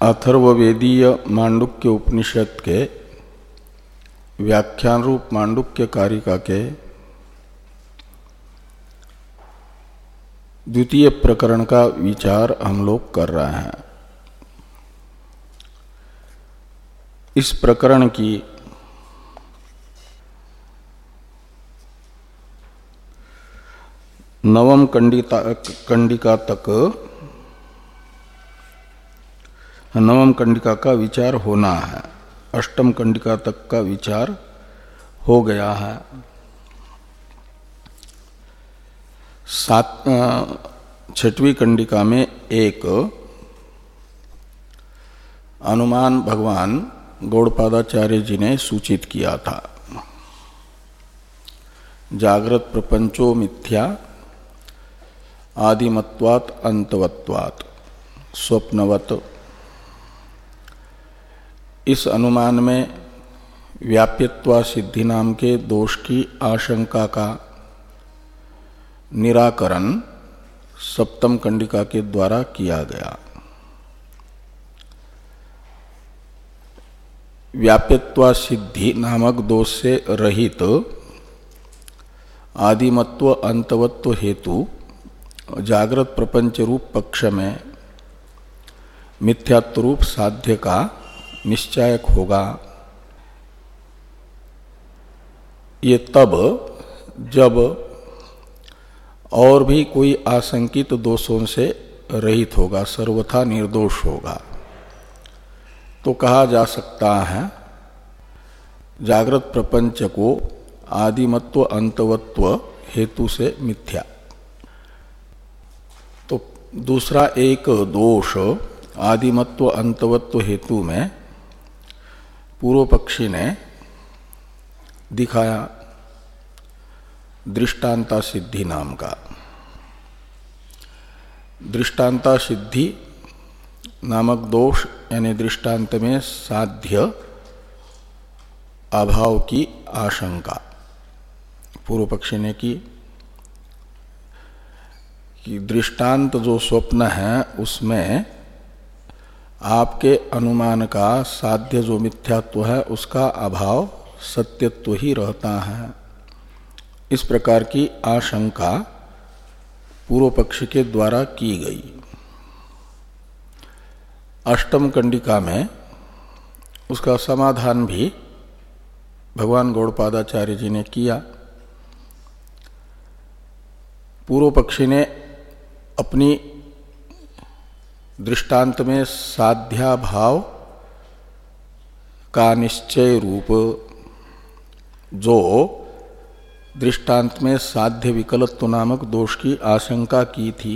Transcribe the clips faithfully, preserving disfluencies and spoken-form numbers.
अथर्ववेदीय मांडुक्य उपनिषद के व्याख्यान रूप मांडुक्य कारिका के द्वितीय प्रकरण का विचार हम लोग कर रहे हैं। इस प्रकरण की नवम कंडिका कंडिका तक नवम कंडिका का विचार होना है। अष्टम कंडिका तक का विचार हो गया है। सात छठवीं कंडिका में एक अनुमान भगवान गौड़पादाचार्य जी ने सूचित किया था। जागृत प्रपंचो मिथ्या आदिमत्वात् अंतवत्वात् स्वप्नवत्। इस अनुमान में व्याप्यत्वा सिद्धि नाम के दोष की आशंका का निराकरण सप्तम कंडिका के द्वारा किया गया। व्याप्यत्वा सिद्धि नामक दोष से रहित आदिमत्व अंतवत्व हेतु जागृत प्रपंच रूप पक्ष में मिथ्यात्व रूप साध्य का निश्चायक होगा। ये तब जब और भी कोई आशंकित दोषों से रहित होगा, सर्वथा निर्दोष होगा, तो कहा जा सकता है जागृत प्रपंच को आदिमत्व अंतवत्व हेतु से मिथ्या। तो दूसरा एक दोष आदिमत्व अंतवत्व हेतु में पूर्व पक्षी ने दिखाया दृष्टांता सिद्धि नाम का। दृष्टांता सिद्धि नामक दोष यानी दृष्टांत में साध्य अभाव की आशंका पूर्व पक्षी ने की कि दृष्टांत जो स्वप्न है उसमें आपके अनुमान का साध्य जो मिथ्यात्व है उसका अभाव सत्यत्व ही रहता है। इस प्रकार की आशंका पूर्व पक्ष के द्वारा की गई। अष्टम कंडिका में उसका समाधान भी भगवान गौड़पादाचार्य जी ने किया। पूर्व पक्षी ने अपनी दृष्टांत में साध्याभाव का निश्चय रूप जो दृष्टांत में साध्य विकलत्व नामक दोष की आशंका की थी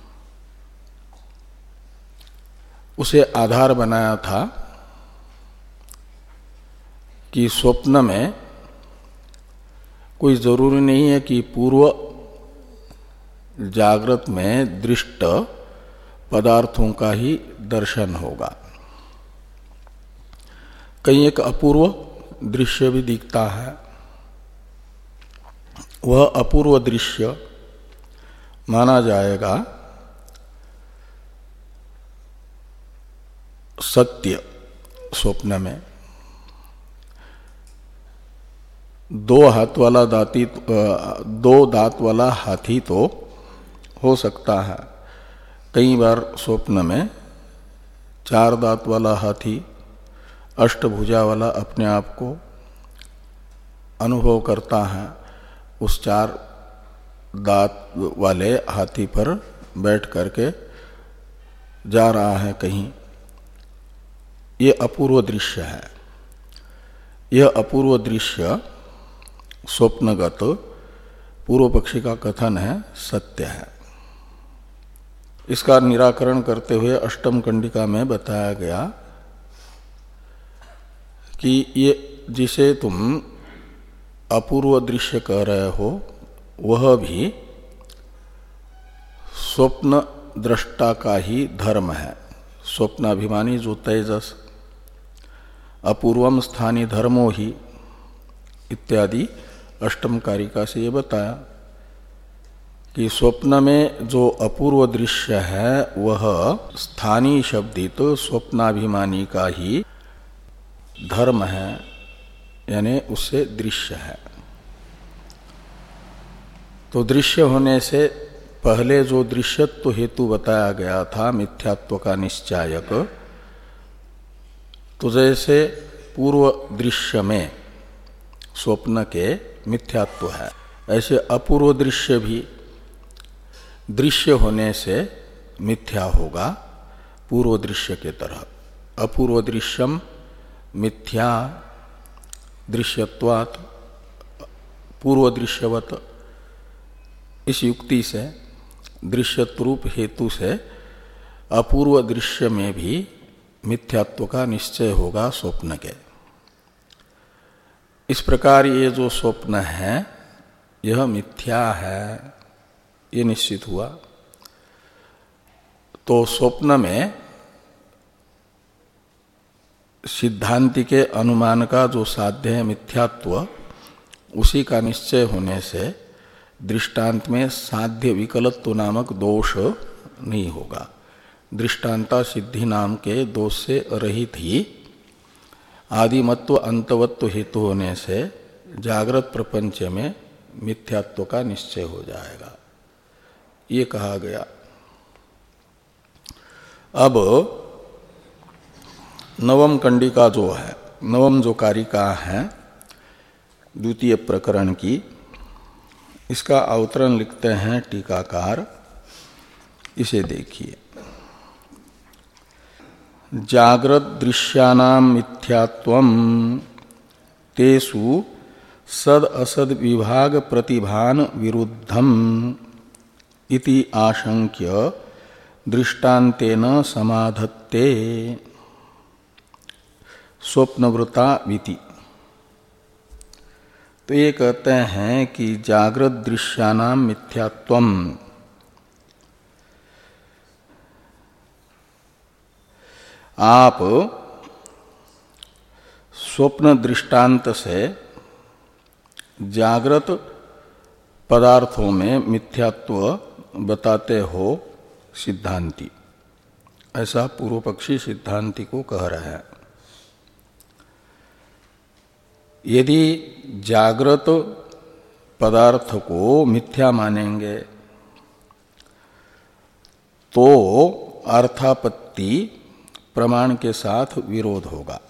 उसे आधार बनाया था कि स्वप्न में कोई जरूरी नहीं है कि पूर्व जागृत में दृष्ट पदार्थों का ही दर्शन होगा। कहीं एक अपूर्व दृश्य भी दिखता है। वह अपूर्व दृश्य माना जाएगा सत्य। स्वप्न में दो हाथ वाला दाती दो दांत वाला हाथी तो हो सकता है। कई बार स्वप्न में चार दांत वाला हाथी अष्टभुजा वाला अपने आप को अनुभव करता है। उस चार दांत वाले हाथी पर बैठ करके जा रहा है कहीं। ये अपूर्व दृश्य है। यह अपूर्व दृश्य स्वप्नगत पूर्व पक्षी का कथन है सत्य है। इसका निराकरण करते हुए अष्टम कंडिका में बताया गया कि ये जिसे तुम अपूर्व दृश्य कह रहे हो वह भी स्वप्न दृष्टा का ही धर्म है। स्वप्नाभिमानी जो तेजस अपूर्वम स्थानी धर्मो ही इत्यादि अष्टम कारिका से ये बताया कि स्वप्न में जो अपूर्व दृश्य है वह स्थानीय शब्दित तो स्वप्नाभिमानी का ही धर्म है, यानी उससे दृश्य है। तो दृश्य होने से पहले जो दृश्यत्व हेतु बताया गया था मिथ्यात्व का निश्चायक, तो जैसे पूर्व दृश्य में स्वप्न के मिथ्यात्व है, ऐसे अपूर्व दृश्य भी दृश्य होने से मिथ्या होगा पूर्व दृश्य के तरह। अपूर्व दृश्यम मिथ्या दृश्यत्वात् पूर्व दृश्यवत, इस युक्ति से दृश्यत्रूप हेतु से अपूर्व दृश्य में भी मिथ्यात्व का निश्चय होगा स्वप्न के। इस प्रकार ये जो स्वप्न है यह मिथ्या है, ये निश्चित हुआ। तो स्वप्न में सिद्धांति के अनुमान का जो साध्य है मिथ्यात्व, उसी का निश्चय होने से दृष्टांत में साध्य विकलत्व नामक दोष नहीं होगा। दृष्टांता सिद्धि नाम के दोष से रहित ही आदिमत्व अंतवत्व हेतु होने से जागृत प्रपंच में मिथ्यात्व का निश्चय हो जाएगा, ये कहा गया। अब नवम कंडिका जो है, नवम जो कारिका है द्वितीय प्रकरण की, इसका अवतरण लिखते हैं टीकाकार, इसे देखिए। जागृत दृश्यानां मिथ्यात्वं तेषु सद असद विभाग प्रतिभान विरुद्धम इति आशंक्य दृष्टान्तेन समाधत्ते स्वप्नवृता विति। तो ये कहते हैं कि जागृत दृश्यानां मिथ्यात्वम, आप स्वप्न दृष्टांत से जागृत पदार्थों में मिथ्यात्व बताते हो सिद्धांति, ऐसा पूर्व पक्षी सिद्धांति को कह रहा है। यदि जागृत पदार्थ को मिथ्या मानेंगे तो अर्थापत्ति प्रमाण के साथ विरोध होगा।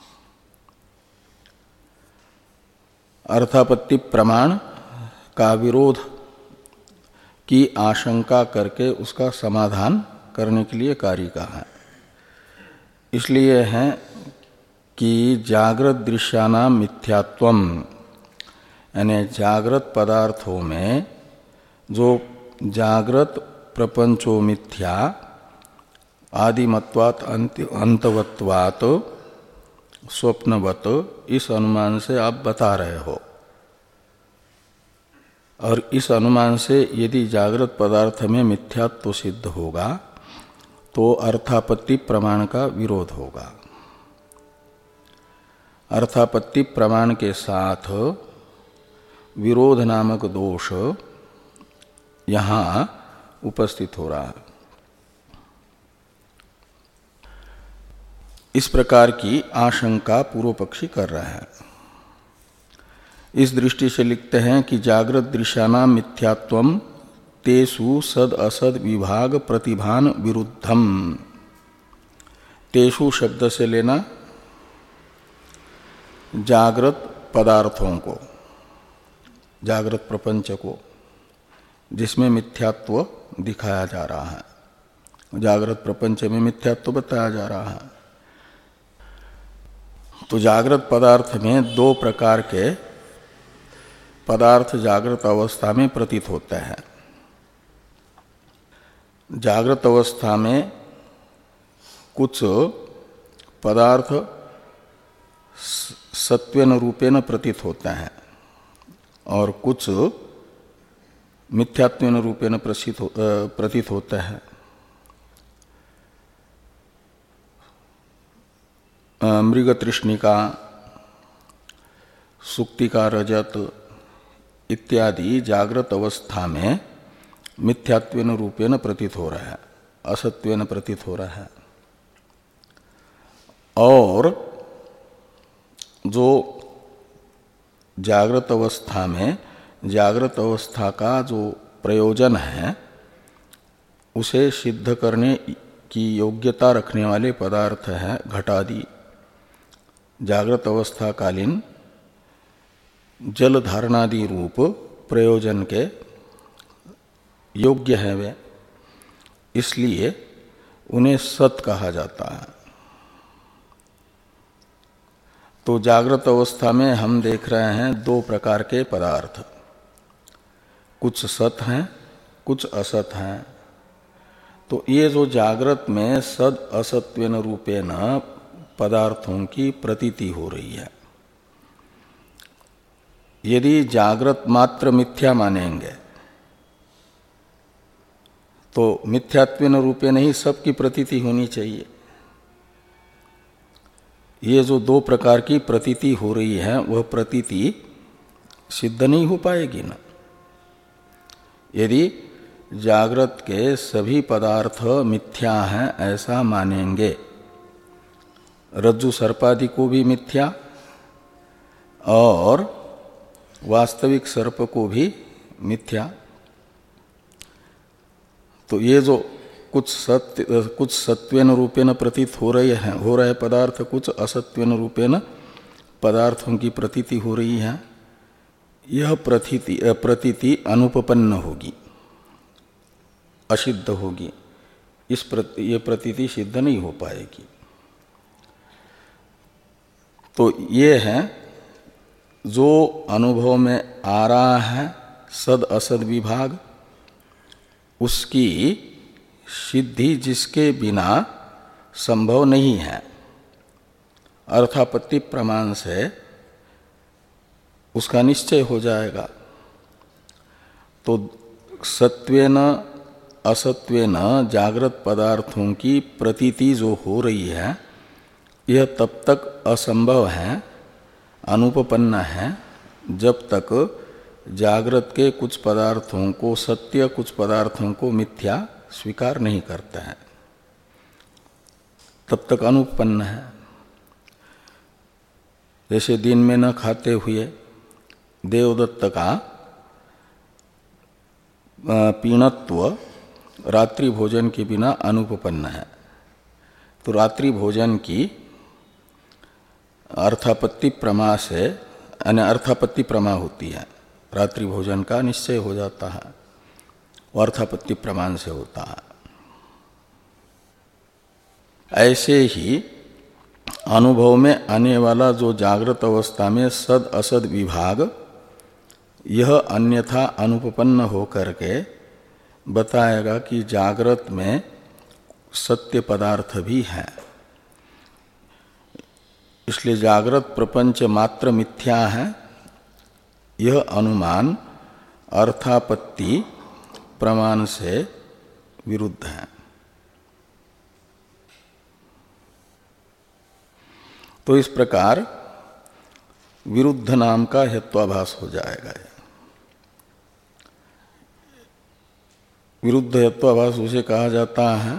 अर्थापत्ति प्रमाण का विरोध की आशंका करके उसका समाधान करने के लिए कारिका है। इसलिए है कि जागृत दृश्यानां मिथ्यात्वम, यानी जागृत पदार्थों में जो जागृत प्रपंचो मिथ्या आदिमत्वात् अंतवत्वात् स्वप्नवत, इस अनुमान से आप बता रहे हो। और इस अनुमान से यदि जागृत पदार्थ में मिथ्यात्व सिद्ध होगा तो अर्थापत्ति प्रमाण का विरोध होगा। अर्थापत्ति प्रमाण के साथ विरोध नामक दोष यहाँ उपस्थित हो रहा है। इस प्रकार की आशंका पूर्व पक्षी कर रहा है। इस दृष्टि से लिखते हैं कि जागृत दृश्यानां मिथ्यात्वम तेषु सद असद विभाग प्रतिभान विरुद्धम। तेषु शब्द से लेना जागृत पदार्थों को, जागृत प्रपंच को, जिसमें मिथ्यात्व दिखाया जा रहा है। जागृत प्रपंच में मिथ्यात्व बताया जा रहा है। तो जागृत पदार्थ में दो प्रकार के पदार्थ जागृत अवस्था में प्रतीत होते हैं। जागृत अवस्था में कुछ पदार्थ सत्वेन रूपेण प्रतीत होते हैं और कुछ मिथ्यात्वेन रूपेण प्रतीत होते हैं। मृग तृष्णिका, सुक्तिका रजत इत्यादि जागृत अवस्था में मिथ्यात्वेन रूपेण प्रतीत हो रहा है, असत्वेन प्रतीत हो रहा है। और जो जागृत अवस्था में जागृत अवस्था का जो प्रयोजन है उसे सिद्ध करने की योग्यता रखने वाले पदार्थ है घटादि। जागृत अवस्था कालीन जल धारणादि रूप प्रयोजन के योग्य है वे, इसलिए उन्हें सत कहा जाता है। तो जागृत अवस्था में हम देख रहे हैं दो प्रकार के पदार्थ, कुछ सत हैं कुछ असत हैं। तो ये जो जागृत में सद असत्वेन रूपेण पदार्थों की प्रतीति हो रही है, यदि जागृत मात्र मिथ्या मानेंगे तो मिथ्यात्वेन रूपेण ही सबकी प्रतीति होनी चाहिए। ये जो दो प्रकार की प्रतीति हो रही है वह प्रतीति सिद्ध नहीं हो पाएगी ना। यदि जागृत के सभी पदार्थ मिथ्या हैं ऐसा मानेंगे, रज्जु सर्पादि को भी मिथ्या और वास्तविक सर्प को भी मिथ्या, तो ये जो कुछ सत्य कुछ सत्वेन रूपेण प्रतीत हो रहे हैं हो रहे पदार्थ कुछ असत्वेन रूपेण पदार्थों की प्रतीति हो रही है, यह प्रतीति प्रतीति अनुपपन्न होगी, असिद्ध होगी। इस प्रति, ये प्रतीति सिद्ध नहीं हो पाएगी। तो ये है जो अनुभव में आ रहा है सद असद विभाग, उसकी सिद्धि जिसके बिना संभव नहीं है, अर्थापत्ति प्रमाण से उसका निश्चय हो जाएगा। तो सत्वेन असत्वेन जागृत पदार्थों की प्रतीति जो हो रही है यह तब तक असंभव है, अनुपपन्न है, जब तक जागृत के कुछ पदार्थों को सत्य कुछ पदार्थों को मिथ्या स्वीकार नहीं करता है, तब तक अनुपपन्न है। जैसे दिन में न खाते हुए देवदत्त का पीणत्व रात्रि भोजन के बिना अनुपपन्न है, तो रात्रि भोजन की अर्थापत्ति प्रमा से यानी अर्थापत्ति प्रमा होती है, रात्रि भोजन का निश्चय हो जाता है, अर्थापत्ति प्रमाण से होता है। ऐसे ही अनुभव में आने वाला जो जागृत अवस्था में सद असद विभाग यह अन्यथा अनुपपन्न होकर के बताएगा कि जागृत में सत्य पदार्थ भी है। इसलिए जागृत प्रपंच मात्र मिथ्या है, यह अनुमान अर्थापत्ति प्रमाण से विरुद्ध है। तो इस प्रकार विरुद्ध नाम का हेत्वाभास हो जाएगा। विरुद्ध हेत्वाभास उसे कहा जाता है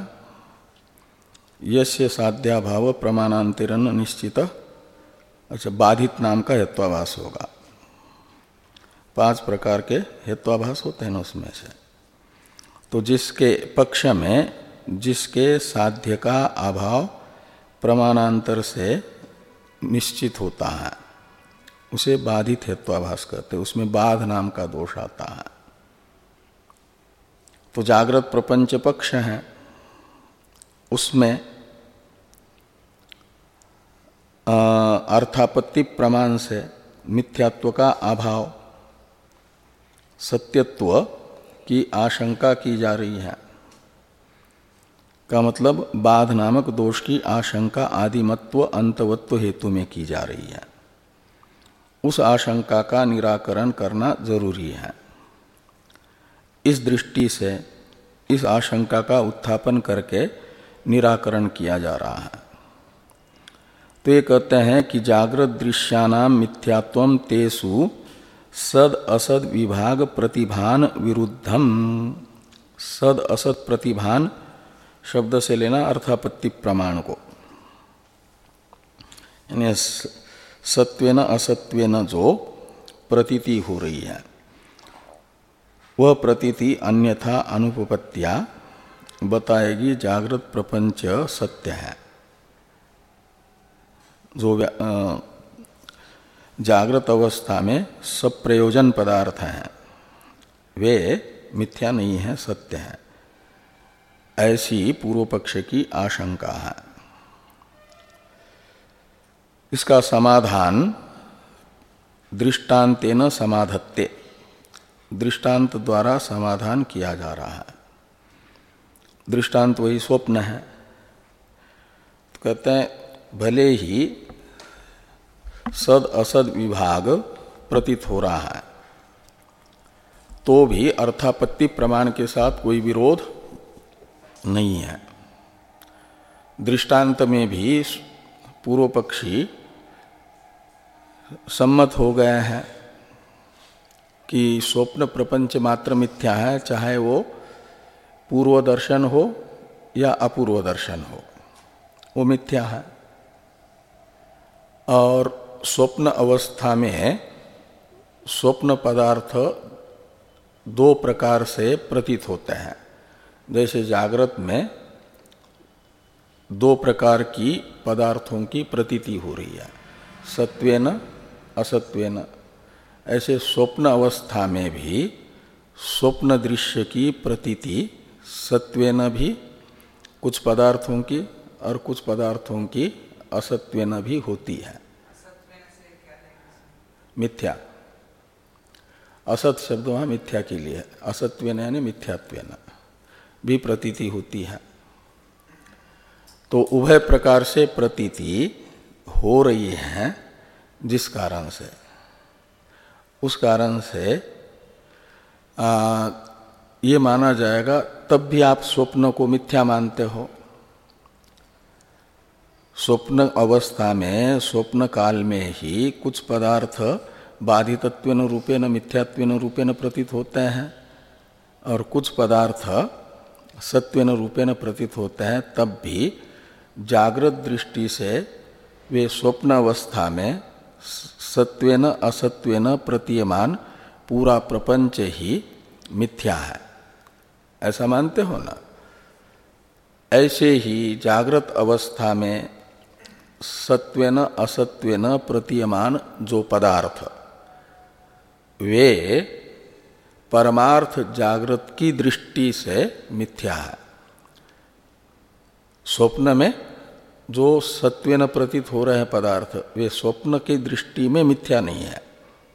यस्य साध्याभाव प्रमाणांतरेण निश्चित, अच्छा बाधित नाम का हेत्वाभास होगा। पांच प्रकार के हेत्वाभास होते हैं उसमें से, तो जिसके पक्ष में जिसके साध्य का अभाव प्रमाणांतर से निश्चित होता है उसे बाधित हेत्वाभास कहते हैं, उसमें बाध नाम का दोष आता है। तो जागृत प्रपंच पक्ष है, उसमें अर्थापत्ति प्रमाण से मिथ्यात्व का अभाव सत्यत्व की आशंका की जा रही है, का मतलब बाध नामक दोष की आशंका आदिमत्व अंतवत्व हेतु में की जा रही है। उस आशंका का निराकरण करना जरूरी है। इस दृष्टि से इस आशंका का उत्थापन करके निराकरण किया जा रहा है। तो ये कहते हैं कि जागृत दृश्यानाम मिथ्यात्वम तेसु सद असद विभाग प्रतिभान विरुद्धम, सद असत प्रतिभान शब्द से लेना अर्थापत्ति प्रमाण को, यानी सत्वेन असत्वेन जो प्रतीति हो रही है वह प्रतीति अन्यथा अनुपपत्तिया बताएगी जागृत प्रपंच सत्य है। जो जागृत अवस्था में सब प्रयोजन पदार्थ हैं वे मिथ्या नहीं है, सत्य है, ऐसी पूर्व पक्ष की आशंका है। इसका समाधान दृष्टांतेन समाधत्ते, दृष्टांत द्वारा समाधान किया जा रहा है। दृष्टांत वही स्वप्न है। तो कहते हैं भले ही सद असद विभाग प्रतीत हो रहा है तो भी अर्थापत्ति प्रमाण के साथ कोई विरोध नहीं है। दृष्टांत में भी पूर्व पक्षी सम्मत हो गए हैं कि स्वप्न प्रपंच मात्र मिथ्या है, चाहे वो पूर्व दर्शन हो या अपूर्व दर्शन हो, वो मिथ्या है। और स्वप्न अवस्था में स्वप्न पदार्थ दो प्रकार से प्रतीत होते हैं। जैसे जागृत में दो प्रकार की पदार्थों की प्रतीति हो रही है, सत्वेन असत्वेन, ऐसे स्वप्न अवस्था में भी स्वप्न दृश्य की प्रतीति सत्वेन भी कुछ पदार्थों की और कुछ पदार्थों की असत्वेन भी होती है। मिथ्या, असत शब्द वहाँ मिथ्या के लिए है, असत्वेन यानी मिथ्यात्वेन भी प्रतीति होती है। तो उभय प्रकार से प्रतीति हो रही है, जिस कारण से उस कारण से आ, ये माना जाएगा, तब भी आप स्वप्न को मिथ्या मानते हो। स्वप्न अवस्था में स्वप्न काल में ही कुछ पदार्थ बाधितत्वेन रूपेण मिथ्यात्वेन रूपेण प्रतीत होते हैं और कुछ पदार्थ सत्वेन रूपेण प्रतीत होते हैं, तब भी जागृत दृष्टि से वे स्वप्न अवस्था में सत्वेन असत्वेन प्रतीयमान पूरा प्रपंच ही मिथ्या है, ऐसा मानते हो ना। ऐसे ही जागृत अवस्था में सत्वेन असत्वेन प्रतीयमान जो पदार्थ वे परमार्थ जागृत की दृष्टि से मिथ्या है। स्वप्न में जो सत्वेन प्रतीत हो रहे हैं पदार्थ वे स्वप्न की दृष्टि में मिथ्या नहीं है।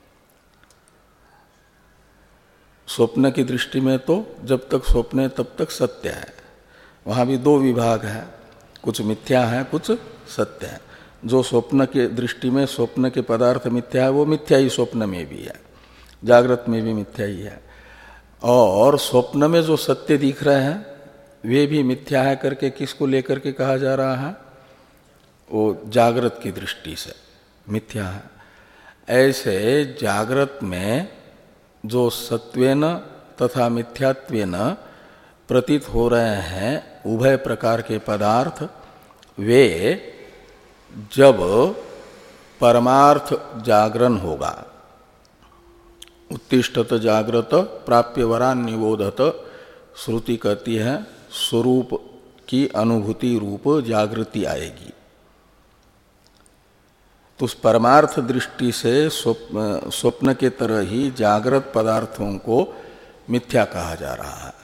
स्वप्न की दृष्टि में तो जब तक स्वप्न है तब तक सत्य है। वहाँ भी दो विभाग है, कुछ मिथ्या है कुछ सत्य है। जो स्वप्न के दृष्टि में स्वप्न के पदार्थ मिथ्या है वो मिथ्या ही स्वप्न में भी है, जागृत में भी मिथ्या ही है। और स्वप्न में जो सत्य दिख रहे हैं वे भी मिथ्या है करके किसको लेकर के कहा जा रहा है? वो जागृत की दृष्टि से मिथ्या है। ऐसे जागृत में जो सत्वेन तथा मिथ्यात्वेन प्रतीत हो रहे हैं उभय प्रकार के पदार्थ, वे जब परमार्थ जागरण होगा, उत्तिष्ठत जागृत प्राप्य वरान निबोधत, श्रुति कहती है स्वरूप की अनुभूति रूप जागृति आएगी। तो उस परमार्थ दृष्टि से स्वप्न, स्वप्न के तरह ही जागृत पदार्थों को मिथ्या कहा जा रहा है।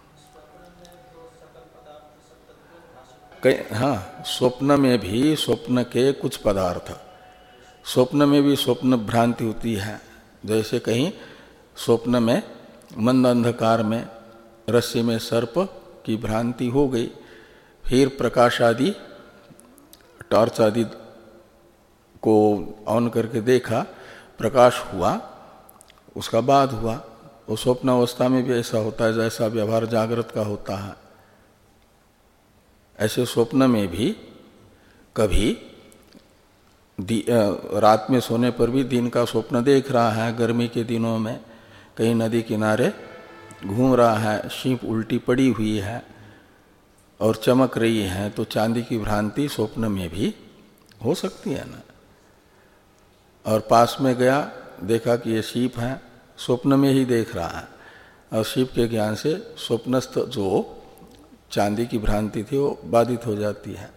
कई हाँ, स्वप्न में भी स्वप्न के कुछ पदार्थ, स्वप्न में भी स्वप्न भ्रांति होती है। जैसे कहीं स्वप्न में मंद अंधकार में रस्सी में सर्प की भ्रांति हो गई, फिर प्रकाश आदि टॉर्च आदि को ऑन करके देखा, प्रकाश हुआ, उसका बाद हुआ। वो स्वप्न अवस्था में भी ऐसा होता है जैसा व्यवहार जागृत का होता है। ऐसे स्वप्न में भी कभी रात में सोने पर भी दिन का स्वप्न देख रहा है। गर्मी के दिनों में कहीं नदी किनारे घूम रहा है, शीप उल्टी पड़ी हुई है और चमक रही है, तो चांदी की भ्रांति स्वप्न में भी हो सकती है ना। और पास में गया, देखा कि ये शीप है, स्वप्न में ही देख रहा है, और शीप के ज्ञान से स्वप्नस्थ जो चांदी की भ्रांति थी वो बाधित हो जाती है।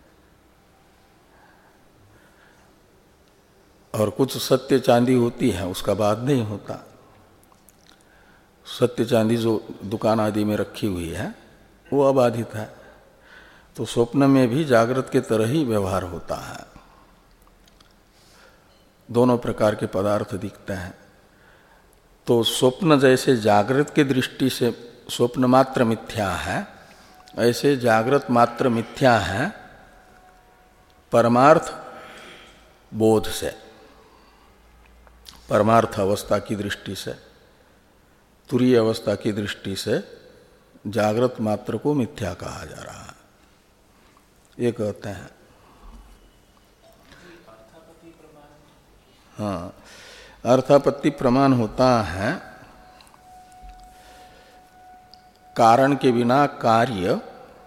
और कुछ सत्य चांदी होती है, उसका बाध नहीं होता। सत्य चांदी जो दुकान आदि में रखी हुई है वो अबाधित है। तो स्वप्न में भी जागृत के तरह ही व्यवहार होता है, दोनों प्रकार के पदार्थ दिखते हैं। तो स्वप्न जैसे जागृत के दृष्टि से स्वप्न मात्र मिथ्या है, ऐसे जागृत मात्र मिथ्या है परमार्थ बोध से, परमार्थ अवस्था की दृष्टि से, तुरीय अवस्था की दृष्टि से जागृत मात्र को मिथ्या कहा जा रहा है, ये कहते हैं। हाँ, अर्थापत्ति प्रमाण होता है कारण के बिना कार्य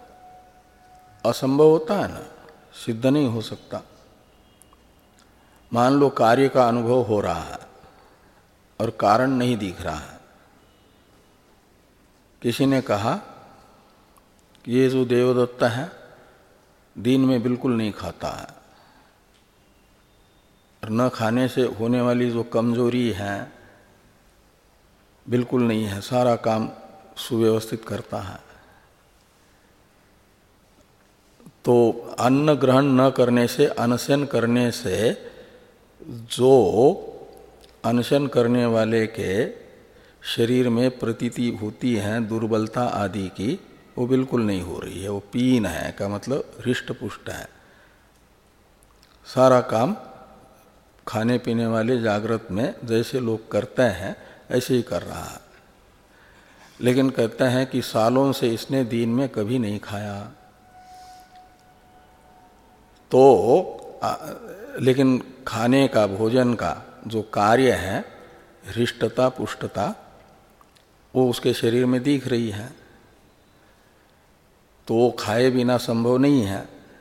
असंभव होता है ना, सिद्ध नहीं हो सकता। मान लो कार्य का अनुभव हो रहा है और कारण नहीं दिख रहा है। किसी ने कहा कि ये जो देवदत्त है दिन में बिल्कुल नहीं खाता है, और न खाने से होने वाली जो कमजोरी है बिल्कुल नहीं है, सारा काम सुव्यवस्थित करता है। तो अन्न ग्रहण न करने से, अनशन करने से जो अनशन करने वाले के शरीर में प्रतीति होती है दुर्बलता आदि की, वो बिल्कुल नहीं हो रही है। वो पीन है का मतलब हृष्ट पुष्ट है, सारा काम खाने पीने वाले जागृत में जैसे लोग करते हैं ऐसे ही कर रहा है। लेकिन कहते हैं कि सालों से इसने दिन में कभी नहीं खाया, तो आ, लेकिन खाने का, भोजन का जो कार्य है, हृष्टता पुष्टता, वो उसके शरीर में दिख रही है, तो वो खाए बिना संभव नहीं है।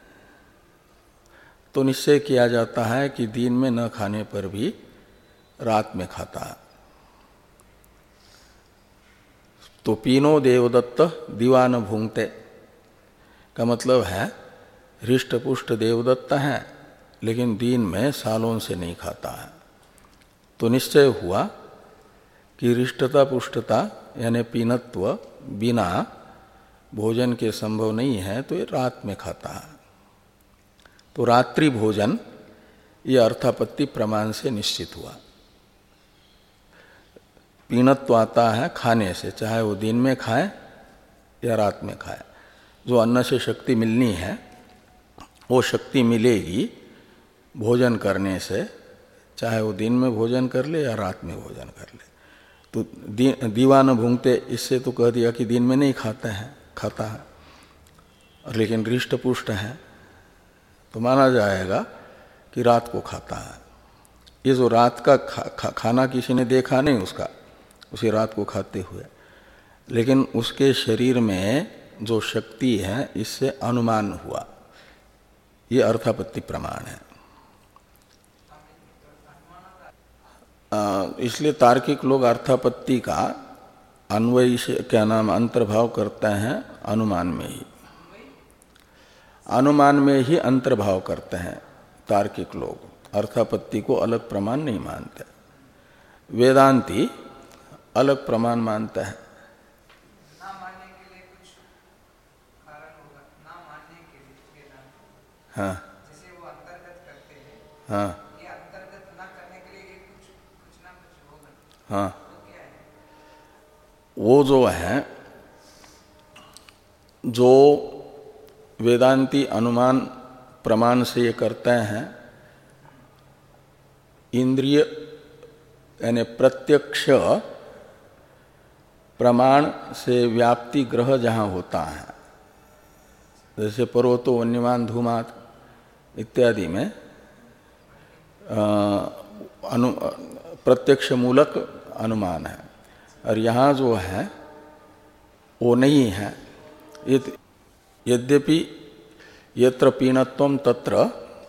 तो निश्चय किया जाता है कि दिन में न खाने पर भी रात में खाता है। तो पीनो देवदत्त दीवान भूंगते का मतलब है हृष्ट पुष्ट देवदत्त है, लेकिन दिन में सालों से नहीं खाता है। तो निश्चय हुआ कि हृष्टता पुष्टता यानी पीनत्व बिना भोजन के संभव नहीं है, तो ये रात में खाता है। तो रात्रि भोजन ये अर्थापत्ति प्रमाण से निश्चित हुआ। पीनत्व आता है खाने से, चाहे वो दिन में खाए या रात में खाए। जो अन्न से शक्ति मिलनी है वो शक्ति मिलेगी भोजन करने से, चाहे वो दिन में भोजन कर ले या रात में भोजन कर ले। तो दी, दीवान भूंगते, इससे तो कह दिया कि दिन में नहीं खाता है, खाता है, और लेकिन हृष्ट पुष्ट है, तो माना जाएगा कि रात को खाता है। ये जो रात का खा, खा, खाना किसी ने देखा नहीं उसका, उसी रात को खाते हुए, लेकिन उसके शरीर में जो शक्ति है इससे अनुमान हुआ। ये अर्थापत्ति प्रमाण है। इसलिए तार्किक लोग अर्थापत्ति का अन्वय से क्या नाम अंतर्भाव करते हैं अनुमान में ही, अनुमान में ही अंतर्भाव करते हैं तार्किक लोग, अर्थापत्ति को अलग प्रमाण नहीं मानते। वेदांती अलग प्रमाण मानता है। ना मानने के लिए कुछ कारण होगा, ना मानने के लिए वेदांत, हाँ, जैसे वो अंतर्गत करते हैं, हाँ, ये अंतर्गत ना करने के लिए कुछ कुछ ना कुछ होगा। हाँ, वो क्या है? वो जो है, जो वेदांती अनुमान प्रमाण से ये करते हैं, इंद्रिय यानी प्रत्यक्ष प्रमाण से व्याप्ति ग्रह जहाँ होता है, जैसे पर्वतो वन्यमान धूमात इत्यादि में अनु प्रत्यक्ष मूलक अनुमान है। और यहाँ जो है वो नहीं है। यद्यपि यत्र पीनत्वम तत्र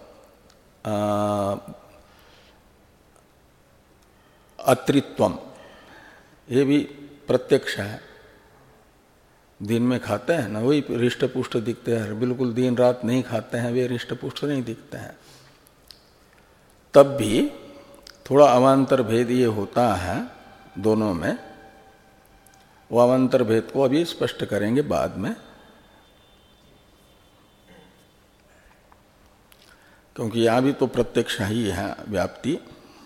अत्रित्वम, ये भी प्रत्यक्ष है। दिन में खाते हैं ना, वही रिष्ट पुष्ट दिखते हैं, बिल्कुल दिन रात नहीं खाते हैं वे रिष्ट पुष्ट नहीं दिखते हैं। तब भी थोड़ा अवान्तर भेद ये होता है दोनों में, वो अवान्तर भेद को अभी स्पष्ट करेंगे बाद में, क्योंकि यहां भी तो प्रत्यक्ष ही है व्याप्ति।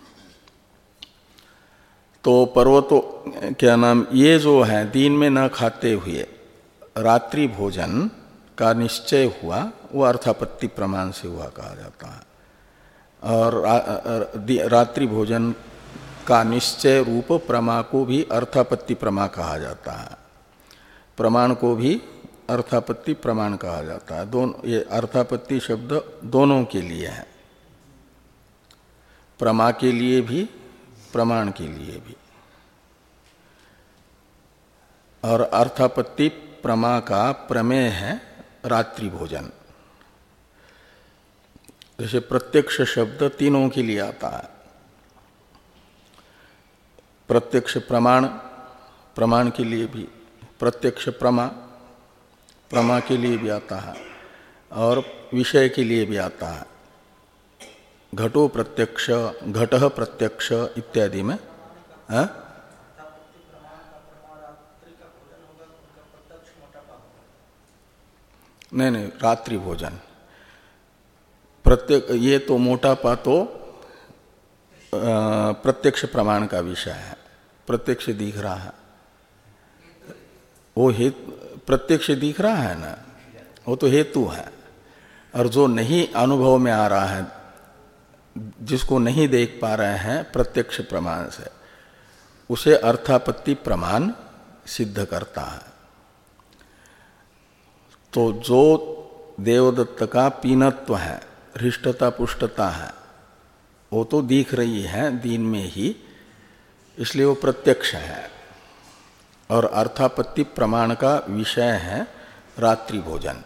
तो पर्वतो क्या नाम, ये जो है दिन में न खाते हुए रात्रि भोजन का निश्चय हुआ, वो अर्थापत्ति प्रमाण से हुआ कहा जाता है। और रा, रात्रि भोजन का निश्चय रूप प्रमा को भी अर्थापत्ति प्रमा कहा जाता है, प्रमाण को भी अर्थापत्ति प्रमाण कहा जाता है। दोनों ये अर्थापत्ति शब्द दोनों के लिए है, प्रमा के लिए भी प्रमाण के लिए भी। और अर्थापत्ति प्रमा का प्रमेय है रात्रि भोजन। जैसे प्रत्यक्ष शब्द तीनों के लिए आता है, प्रत्यक्ष प्रमाण प्रमाण के लिए भी, प्रत्यक्ष प्रमा प्रमा के लिए भी आता है, और विषय के लिए भी आता है। घटो प्रत्यक्ष, घटः प्रत्यक्ष इत्यादि में है? नहीं नहीं, रात्रि भोजन प्रत्यक्ष, ये तो मोटापा तो प्रत्यक्ष प्रमाण का विषय है, प्रत्यक्ष दिख रहा है, वो हेतु प्रत्यक्ष दिख रहा है ना, वो तो हेतु है। और जो नहीं अनुभव में आ रहा है, जिसको नहीं देख पा रहे हैं प्रत्यक्ष प्रमाण से, उसे अर्थापत्ति प्रमाण सिद्ध करता है। तो जो देवदत्त का पीनत्व है, हृष्टता पुष्टता है, वो तो दिख रही है दिन में ही, इसलिए वो प्रत्यक्ष है। और अर्थापत्ति प्रमाण का विषय है रात्रि भोजन,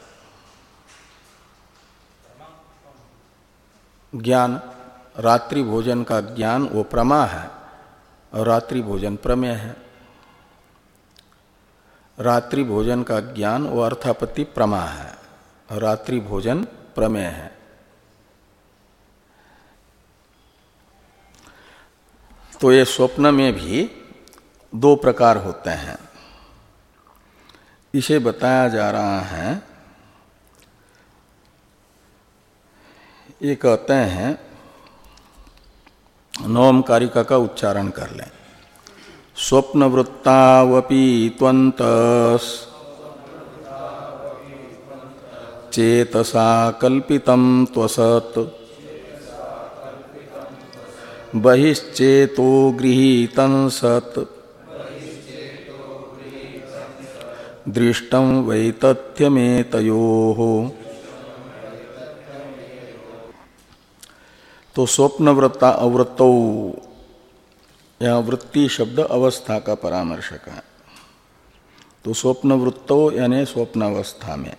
ज्ञान। रात्रि भोजन का ज्ञान वो प्रमा है, और रात्रि भोजन प्रमेय है। रात्रि भोजन का ज्ञान वो अर्थापत्ति प्रमा है, और रात्रि भोजन प्रमेय है। तो ये स्वप्न में भी दो प्रकार होते हैं, इसे बताया जा रहा है। ये कहते हैं, नवम कारिका का उच्चारण कर लें। स्वप्न वृत्तावपि त्वन्तस् चेतसा कल्पितं त्वसत् बहिश्चेतो गृहीतं सत् दृष्टं वै तथ्यमेतयोः। तो स्वप्न वृत्ता अवृत्तौ, यह वृत्ति शब्द अवस्था का परामर्शक है। तो स्वप्न वृत्तो यानी स्वप्न अवस्था में,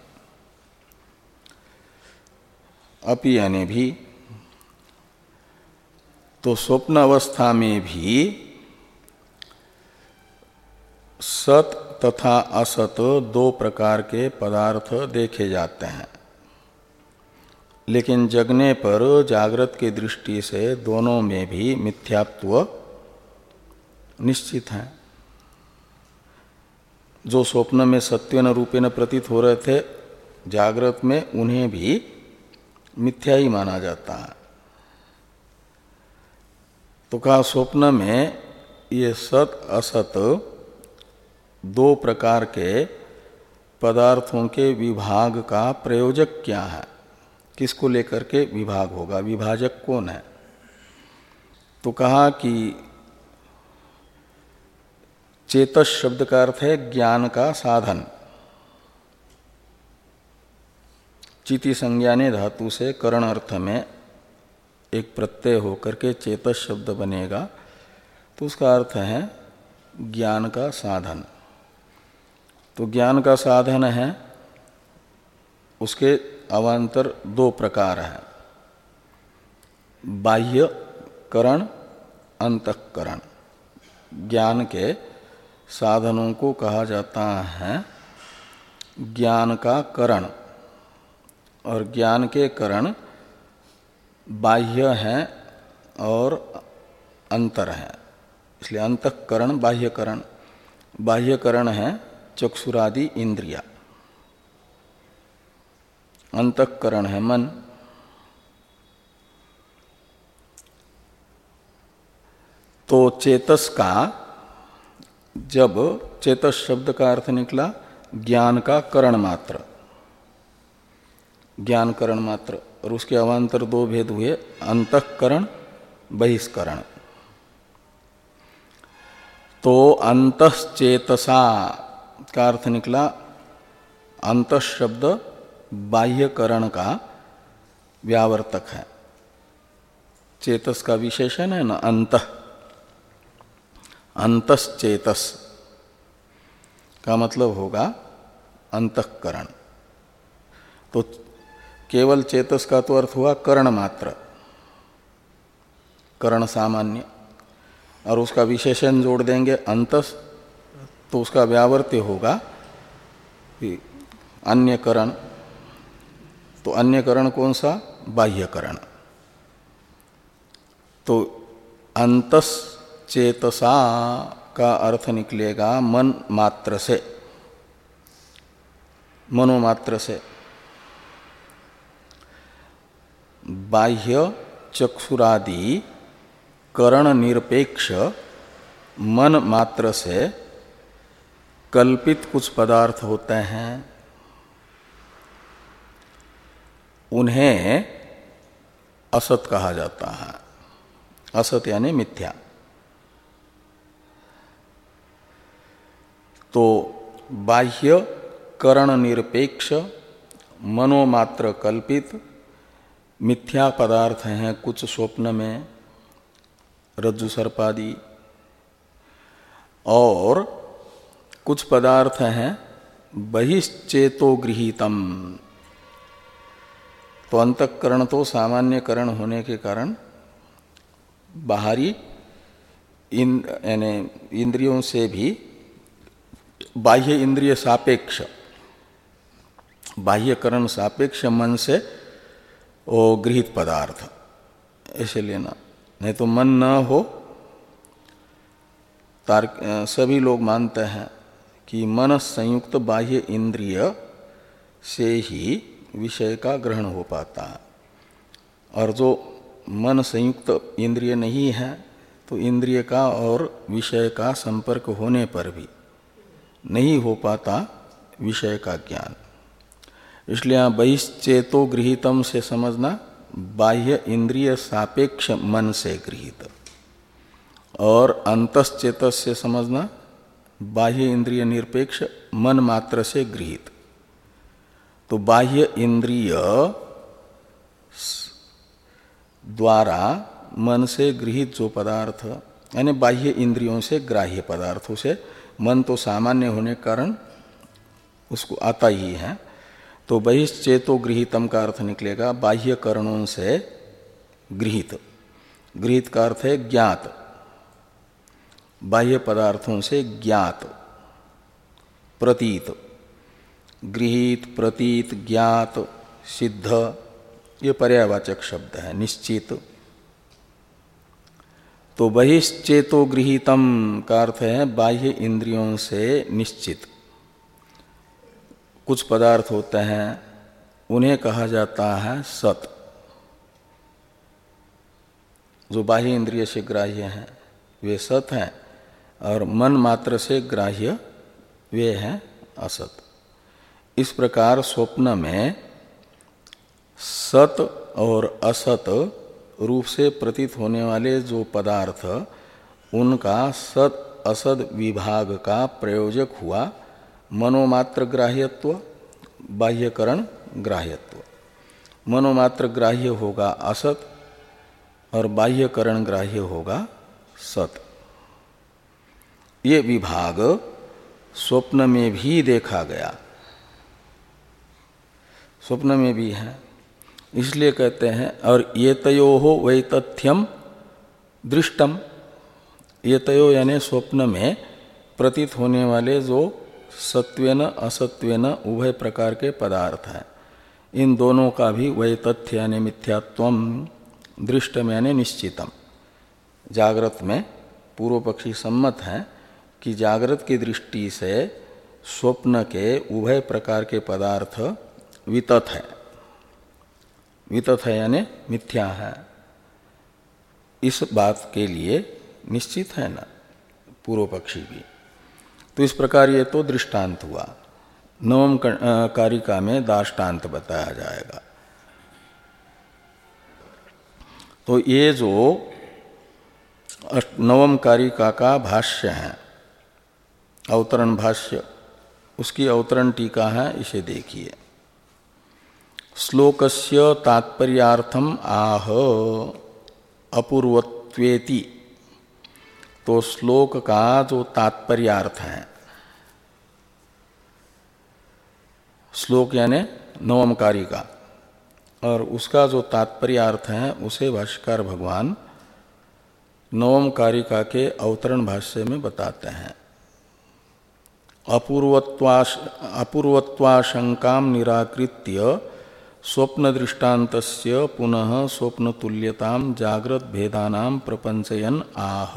अपि यानी भी, तो स्वप्न अवस्था में भी सत तथा असत दो प्रकार के पदार्थ देखे जाते हैं, लेकिन जगने पर जागृत की दृष्टि से दोनों में भी मिथ्यात्व निश्चित है। जो स्वप्न में सत्वेन रूपेण प्रतीत हो रहे थे, जागृत में उन्हें भी मिथ्या ही माना जाता है। तो कहा स्वप्न में ये सत असत दो प्रकार के पदार्थों के विभाग का प्रयोजक क्या है, किसको लेकर के विभाग होगा, विभाजक कौन है? तो कहा कि चेतस शब्द का अर्थ है ज्ञान का साधन। चिति संज्ञाने धातु से करण अर्थ में एक प्रत्यय होकर के चेतस शब्द बनेगा, तो उसका अर्थ है ज्ञान का साधन। तो ज्ञान का साधन है, उसके अवान्तर दो प्रकार हैं, बाह्य करण, अंतःकरण। ज्ञान के साधनों को कहा जाता है ज्ञान का करण, और ज्ञान के करण बाह्य हैं और अंतर है, इसलिए अंतःकरण बाह्यकरण। बाह्यकरण है चक्षुरादि इंद्रिया, अंतःकरण है मन। तो चेतस का, जब चेतस शब्द का अर्थ निकला ज्ञान का करण मात्र, ज्ञान करण मात्र, और उसके अवान्तर दो भेद हुए, अंतःकरण बहिष्करण। तो अंतश्चेतसा का अर्थ निकला, अंत शब्द बाह्यकरण का व्यावर्तक है, चेतस का विशेषण है ना अंतः, अंतश्चेतस का मतलब होगा अंतःकरण। तो केवल चेतस का तो अर्थ हुआ करण मात्र, करण सामान्य, और उसका विशेषण जोड़ देंगे अंतस, तो उसका व्यावर्त्य होगा अन्य करण। तो अन्य करण कौन सा? बाह्यकरण। तो अंतस चेतसा का अर्थ निकलेगा मन मात्र से, मनोमात्र से। बाह्य चक्षुरादि करण निरपेक्ष मन मात्र से कल्पित कुछ पदार्थ होते हैं, उन्हें असत कहा जाता है। असत यानी मिथ्या। तो बाह्य करण निरपेक्ष मनोमात्र कल्पित मिथ्या पदार्थ हैं कुछ स्वप्न में, रज्जु सर्पादि, और कुछ पदार्थ हैं बहिश्चेतो गृहीतम। तो अंतःकरण तो सामान्य करण होने के कारण बाहरी इंद्रियों से भी बाह्य इंद्रिय सापेक्ष, बाह्यकरण सापेक्ष मन से वो गृहीत पदार्थ ऐसे लेना। नहीं तो मन न हो, तार्क सभी लोग मानते हैं कि मन संयुक्त बाह्य इंद्रिय से ही विषय का ग्रहण हो पाता है, और जो मन संयुक्त इंद्रिय नहीं है तो इंद्रिय का और विषय का संपर्क होने पर भी नहीं हो पाता विषय का ज्ञान। इसलिए यहाँ बहिश्चेतो गृहीतम से समझना बाह्य इंद्रिय सापेक्ष मन से गृहीत, और अंतश्चेतस से समझना बाह्य इंद्रिय निरपेक्ष मन मात्र से गृहीत। तो बाह्य इंद्रिय द्वारा मन से गृहीत जो पदार्थ, यानी बाह्य इंद्रियों से ग्राह्य पदार्थों से, मन तो सामान्य होने के कारण उसको आता ही है। तो बहिश्चेतो गृहीतम का अर्थ निकलेगा बाह्य करणों से गृहीत। गृहीत का अर्थ है ज्ञात, बाह्य पदार्थों से ज्ञात, प्रतीत। गृहीत, प्रतीत, ज्ञात, सिद्ध, ये पर्यायवाचक शब्द है, निश्चित। तो बहिश्चेतो गृहीतम का अर्थ है बाह्य इंद्रियों से निश्चित कुछ पदार्थ होते हैं, उन्हें कहा जाता है सत। जो बाह्य इंद्रिय से ग्राह्य हैं वे सत हैं, और मन मात्र से ग्राह्य वे हैं असत। इस प्रकार स्वप्न में सत और असत रूप से प्रतीत होने वाले जो पदार्थ, उनका सत असद विभाग का प्रयोजक हुआ मनोमात्र ग्राह्यत्व, बाह्यकरण ग्राह्यत्व। मनोमात्र ग्राह्य होगा असत और बाह्यकरण ग्राह्य होगा सत। ये विभाग स्वप्न में भी देखा गया, स्वप्न में भी है, इसलिए कहते हैं। और ये तयो हो वै तथ्यम दृष्टम, ये तयो यानी स्वप्न में प्रतीत होने वाले जो सत्वेन असत्वेन उभय प्रकार के पदार्थ हैं, इन दोनों का भी वै तथ्य यानी मिथ्यात्वम, दृष्टम यानी निश्चितम। जागृत में पूर्व पक्षी सम्मत है कि जागृत की दृष्टि से स्वप्न के उभय प्रकार के पदार्थ वितत है, वितत है यानी मिथ्या है। इस बात के लिए निश्चित है ना पूर्व पक्षी भी। तो इस प्रकार ये तो दृष्टांत हुआ। नवम कारिका में दाष्टांत बताया जाएगा। तो ये जो नवम कारिका का भाष्य है, अवतरण भाष्य, उसकी अवतरण टीका है, इसे देखिए। श्लोकस्य तात्पर्यार्थम आह अपूर्वत्वेति, तो श्लोक का जो तात्पर्यार्थ है, श्लोक यानी नवम कारिका, और उसका जो तात्पर्यार्थ है उसे भाष्यकार भगवान नवम कारिका के अवतरण भाष्य में बताते हैं। अपूर्वत्वाश अपूर्वत्वाशंकाम निराकृत्य स्वप्न दृष्टान्तस्य पुनः स्वप्न तुल्यताम जागृत भेदानाम प्रपंचयन आह।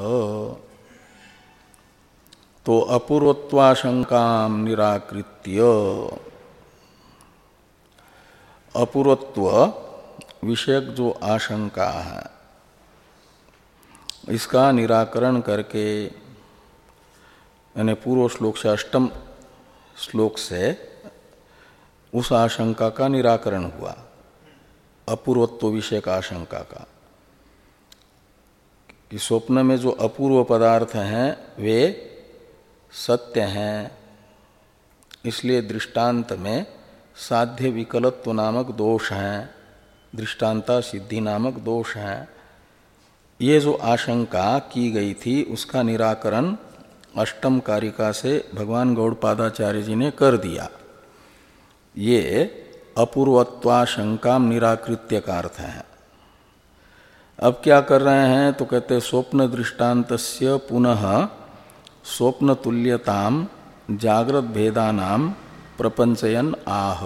तो अपूर्वत्वाशंकाम निराकृत्य, अपूर्वत्व विषयक जो आशंका है इसका निराकरण करके, यानी पूर्व श्लोक से अष्टम श्लोक से उस आशंका का निराकरण हुआ, अपूर्वत्व विषय का आशंका का, कि स्वप्न में जो अपूर्व पदार्थ हैं वे सत्य हैं, इसलिए दृष्टांत में साध्य विकलत्व नामक दोष हैं, दृष्टांता सिद्धि नामक दोष हैं। ये जो आशंका की गई थी उसका निराकरण अष्टम कारिका से भगवान गौड़पादाचार्य जी ने कर दिया। ये अपूर्वत्वाशंका निराकृत्य का अर्थ है। अब क्या कर रहे हैं, तो कहते स्वप्न दृष्टान्तस्य पुनः स्वप्न तुल्यताम जागृत भेदानाम प्रपंचयन आह।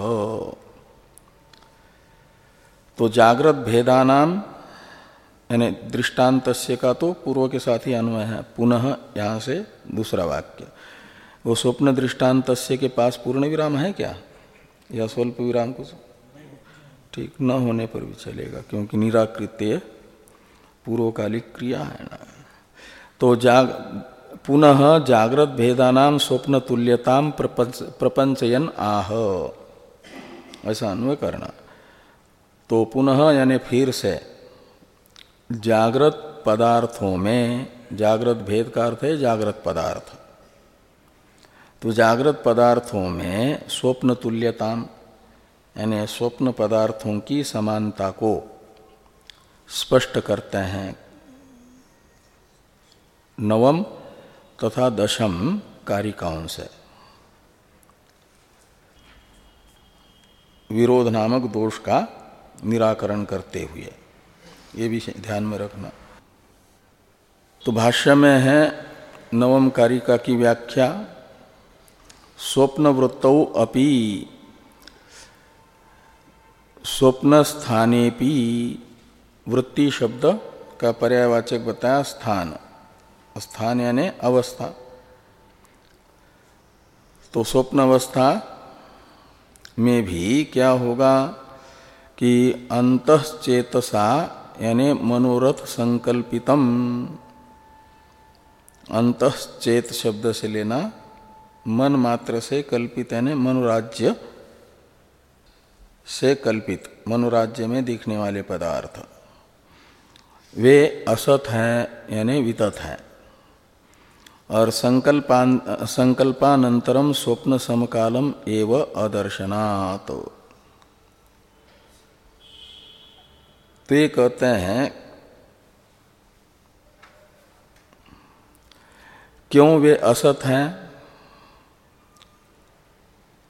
तो जागृत भेदानाम यानी दृष्टान्तस्य का तो पूर्व के साथ ही अन्वय है, पुनः यहाँ से दूसरा वाक्य। वो स्वप्न दृष्टान्तस्य के पास पूर्ण विराम है क्या, या स्वल्प विराम कुछ? ठीक, न होने पर भी चलेगा, क्योंकि निराकृत्य पूर्वकालिक क्रिया है ना। तो जाग पुनः जागृत भेदानाम स्वप्न तुल्यताम प्रपंच प्रपंचयन आह, ऐसा अन्वय करना। तो पुनः यानी फिर से जागृत पदार्थों में, जागृत भेद का अर्थ है जागृत पदार्थ, तो जागृत पदार्थों में स्वप्न तुल्यताम यानी स्वप्न पदार्थों की समानता को स्पष्ट करते हैं नवम तथा दशम कारिकाओं से, विरोध नामक दोष का निराकरण करते हुए। ये भी ध्यान में रखना। तो भाष्य में है नवम कारिका की व्याख्या, स्वप्न वृत्तौ अपि स्वप्न स्थानेपि, वृत्ति शब्द का पर्यायवाचक बताया स्थान, स्थान यानी अवस्था। तो स्वप्न अवस्था में भी क्या होगा कि अंतश्चेतसा यानी मनोरथ संकल्पितम, अंतश्चेत शब्द से लेना मन मात्र से कल्पित यानी मनोराज्य से कल्पित, मनोराज्य में दिखने वाले पदार्थ वे असत हैं यानी वितत हैं। और संकल्पान संकल्पानंतरम स्वप्न समकालम एव अदर्शनात्। तो ये कहते हैं क्यों वे असत हैं,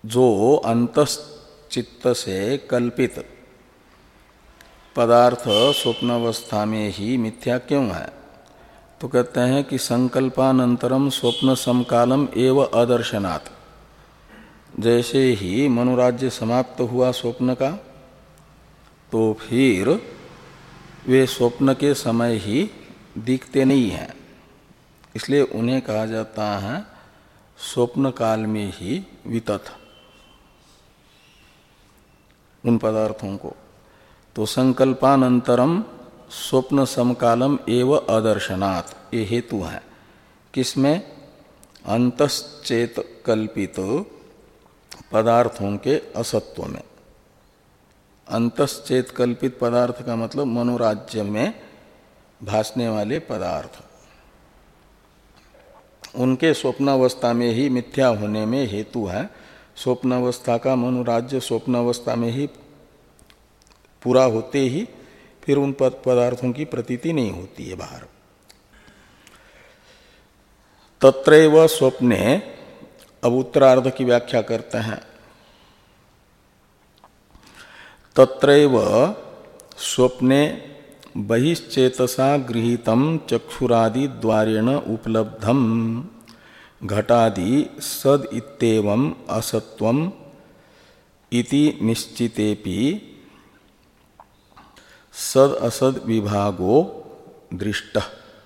जो अंतश्चित्त से कल्पित पदार्थ स्वप्नावस्था में ही मिथ्या क्यों है? तो कहते हैं कि संकल्पानंतरम स्वप्न समकालम एव अदर्शनात्। जैसे ही मनोराज्य समाप्त हुआ स्वप्न का, तो फिर वे स्वप्न के समय ही दिखते नहीं हैं, इसलिए उन्हें कहा जाता है स्वप्न काल में ही वितथ उन पदार्थों को। तो संकल्पानंतरम स्वप्न समकालम एव अदर्शनात्, ये हेतु है किसमें? अंतश्चेत कल्पित पदार्थों के असत्व में। अंतश्चेत कल्पित पदार्थ का मतलब मनोराज्य में भासने वाले पदार्थ, उनके स्वप्नावस्था में ही मिथ्या होने में हेतु है। स्वप्नावस्था का मनोराज्य स्वप्नावस्था में ही पूरा होते ही फिर उन पदार्थों की प्रतीति नहीं होती है बाहर। तत्रैव स्वप्ने, अब उत्तरार्ध की व्याख्या करते हैं। तत्रैव स्वप्ने बहिश्चेतसा गृहीतम चक्षुरादि द्वारेण उपलब्धम घटादि सद इत्येवं असत्वम इति निश्चितेपि सद असद विभागो दृष्ट।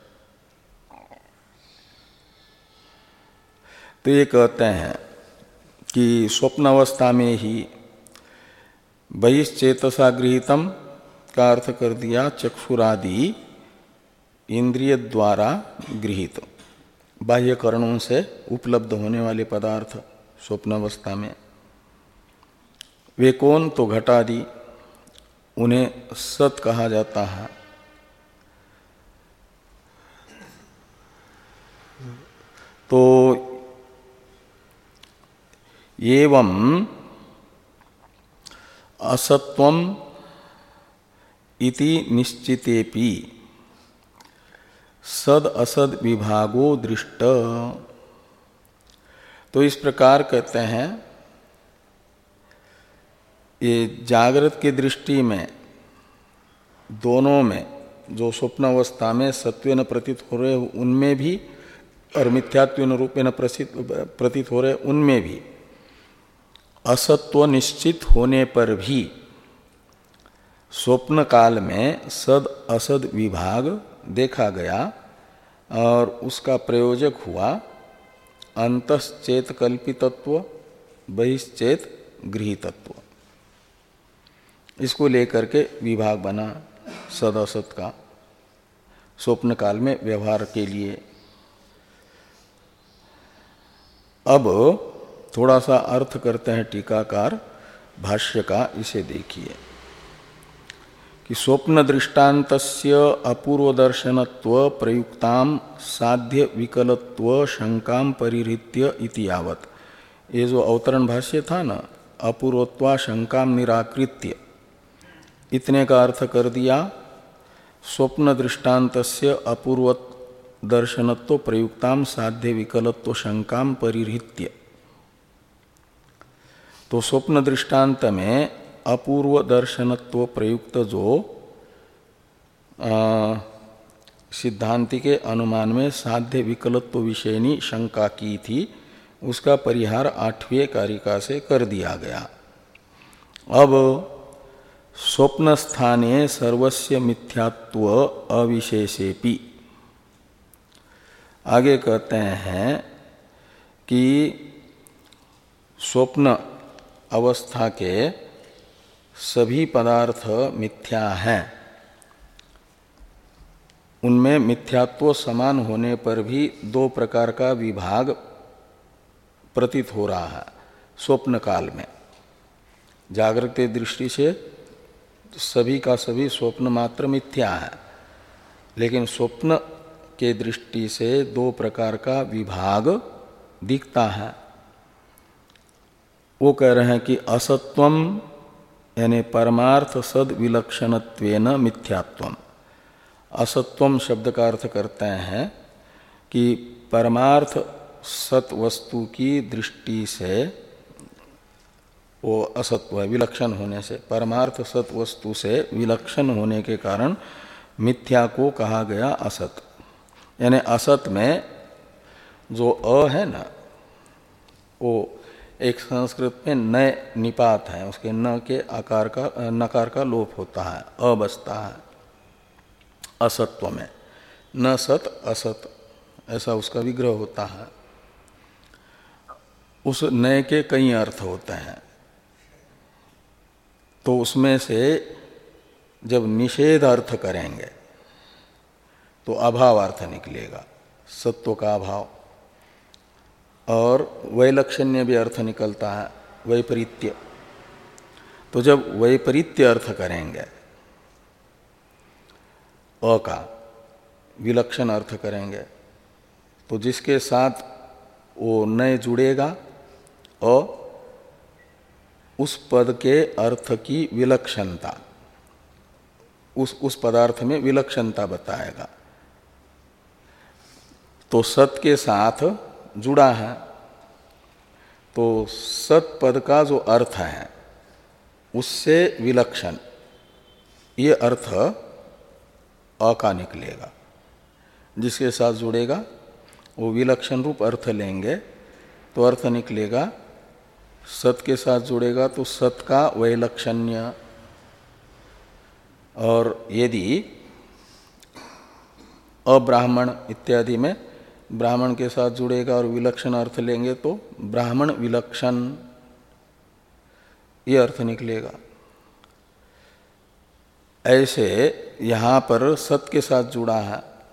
तो ये कहते हैं कि स्वप्नावस्था में ही बहिश्चेतसा गृहीतम का अर्थ कर दिया चक्षुरादि इंद्रिय द्वारा गृहीत, बाह्य करणों से उपलब्ध होने वाले पदार्थ स्वप्नावस्था में। वे कौन? तो घटादि, उन्हें सत कहा जाता है। तो एवं असत्वम इति निश्चितेपि सद असद विभागो दृष्ट। तो इस प्रकार कहते हैं, ये जागृत की दृष्टि में दोनों में जो स्वप्नावस्था में सत्वेन प्रतीत हो रहे उनमें भी और मिथ्यात्वेन रूपेण प्रतीत हो रहे उनमें भी असत्व निश्चित होने पर भी स्वप्न काल में सद असद विभाग देखा गया और उसका प्रयोजक हुआ अंतश्चेत कल्पितत्व बहिश्चेत गृहीतत्व। इसको लेकर के विभाग बना सद असत का स्वप्न काल में व्यवहार के लिए। अब थोड़ा सा अर्थ करते हैं टीकाकार भाष्य का, इसे देखिए कि स्वप्न दृष्टान्तस्य अपूर्वदर्शनत्व प्रयुक्ताम साध्य विकलत्व शंकाम परिहृत्य इति यावत्। ये जो अवतरण भाष्य था ना, अपूर्वत्वा शंकाम निराकृत्य, इतने का अर्थ कर दिया स्वप्न दृष्टान्तस्य अपूर्व दर्शनत्व प्रयुक्ताम साध्य विकलत्व शंकाम परिहृत्य। तो स्वप्न दृष्टांत में अपूर्व दर्शनत्व प्रयुक्त जो सिद्धांति के अनुमान में साध्य विकलत्व विषयनी शंका की थी, उसका परिहार आठवें कारिका से कर दिया गया। अब स्वप्न स्थाने सर्वस्य मिथ्यात्व अविशेषेपि, आगे कहते हैं कि स्वप्न अवस्था के सभी पदार्थ मिथ्या हैं, उनमें मिथ्यात्व समान होने पर भी दो प्रकार का विभाग प्रतीत हो रहा है स्वप्न काल में। जागृत दृष्टि से सभी का सभी स्वप्न मात्र मिथ्या है, लेकिन स्वप्न के दृष्टि से दो प्रकार का विभाग दिखता है। वो कह रहे हैं कि असत्वम यानी परमार्थ सद विलक्षणत्वेन मिथ्यात्वम। असत्वम शब्द का अर्थ करते हैं कि परमार्थ सत वस्तु की दृष्टि से वो असत्व है विलक्षण होने से, परमार्थ सत वस्तु से विलक्षण होने के कारण मिथ्या को कहा गया असत। यानी असत में जो अ है ना, वो एक संस्कृत में नय निपात है, उसके न के आकार का नकार का लोप होता है, अ बसता है असत्व में, न सत असत ऐसा उसका विग्रह होता है। उस नय के कई अर्थ होते हैं, तो उसमें से जब निषेध अर्थ करेंगे तो अभाव अर्थ निकलेगा, सत्व का अभाव, और वैलक्षण्य भी अर्थ निकलता है, वैपरीत्य। तो जब वैपरीत्य अर्थ करेंगे, अ का विलक्षण अर्थ करेंगे, तो जिसके साथ वो नय जुड़ेगा और उस पद के अर्थ की विलक्षणता, उस उस पदार्थ में विलक्षणता बताएगा। तो सत के साथ जुड़ा है, तो सत पद का जो अर्थ है उससे विलक्षण ये अर्थ अ का निकलेगा। जिसके साथ जुड़ेगा वो विलक्षण रूप अर्थ लेंगे, तो अर्थ निकलेगा, सत के साथ जुड़ेगा तो सत का वैलक्षण्य, और यदि अब्राह्मण इत्यादि में ब्राह्मण के साथ जुड़ेगा और विलक्षण अर्थ लेंगे तो ब्राह्मण विलक्षण ये अर्थ निकलेगा। ऐसे यहाँ पर सत के साथ जुड़ा है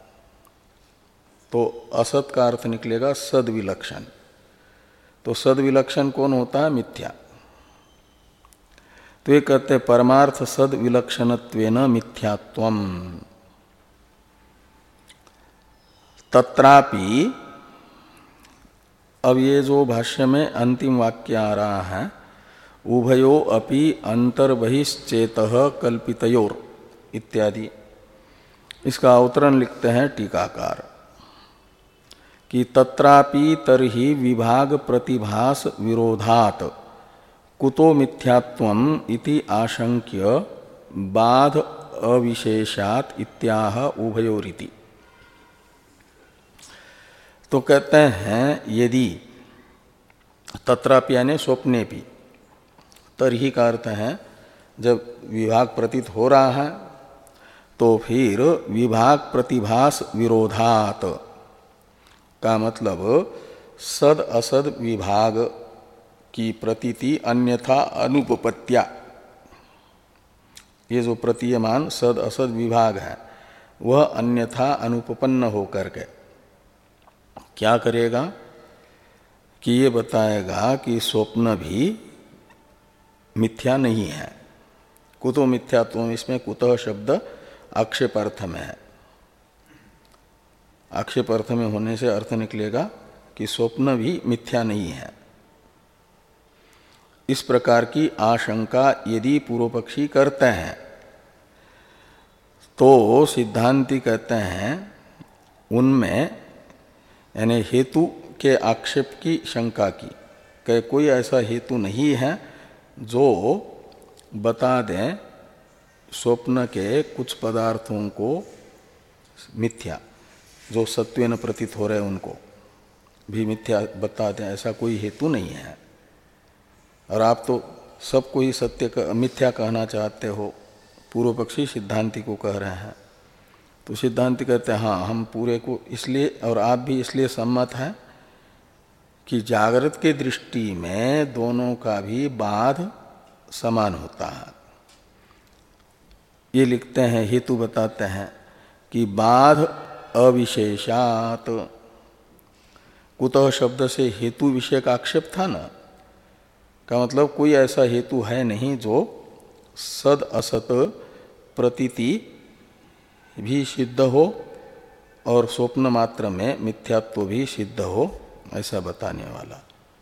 तो असत का अर्थ निकलेगा सद विलक्षण। तो सद विलक्षण कौन होता है? मिथ्या। तो ये कहते हैं परमार्थ सद विलक्षणत्वेन मिथ्यात्वम। तत्रापि, अब ये जो भाष्य में अंतिम वाक्य आ रहा है, उभयो अपि अंतर्बहिश्चेतः कल्पितयोर इत्यादि, इसका अवतरण लिखते हैं टीकाकार कि तत्रापि तर्हि विभाग प्रतिभास विरोधात कुतो मिथ्यात्वम इति आशंक्य बाध अविशेषात इत्याह उभयोरिति। तो कहते हैं यदि तत्रापि यानी स्वप्ने भी, तरही का अर्थ है जब विभाग प्रतीत हो रहा है तो फिर विभाग प्रतिभास विरोधात का मतलब सद असद विभाग की प्रतीति अन्यथा अनुपपत्या, ये जो प्रतीयमान सद असद विभाग है वह अन्यथा अनुपपन्न होकर के क्या करेगा कि ये बताएगा कि स्वप्न भी मिथ्या नहीं है। कुतो मिथ्यात्व, इसमें कुतः शब्द आक्षेप अर्थ में है। आक्षेप अर्थ में होने से अर्थ निकलेगा कि स्वप्न भी मिथ्या नहीं है। इस प्रकार की आशंका यदि पूर्व पक्षी करते हैं तो सिद्धांती कहते हैं उनमें यानी हेतु के आक्षेप की शंका की कि कोई ऐसा हेतु नहीं है जो बता दें स्वप्न के कुछ पदार्थों को मिथ्या, जो सत्वेन प्रतीत हो रहे उनको भी मिथ्या बता दें, ऐसा कोई हेतु नहीं है। और आप तो सबको ही सत्य का मिथ्या कहना चाहते हो, पूर्व पक्षी सिद्धांति को कह रहे हैं। तो सिद्धांति कहते हैं हाँ, हम पूरे को इसलिए और आप भी इसलिए सम्मत हैं कि जागृत के दृष्टि में दोनों का भी बाध समान होता है। ये लिखते हैं, हेतु बताते हैं कि बाध अविशेषात, कुतः शब्द से हेतु विषय का आक्षेप था ना, का मतलब कोई ऐसा हेतु है नहीं जो सद असत प्रतीति भी सिद्ध हो और स्वप्न मात्र में मिथ्यात्व भी सिद्ध हो, ऐसा बताने वाला।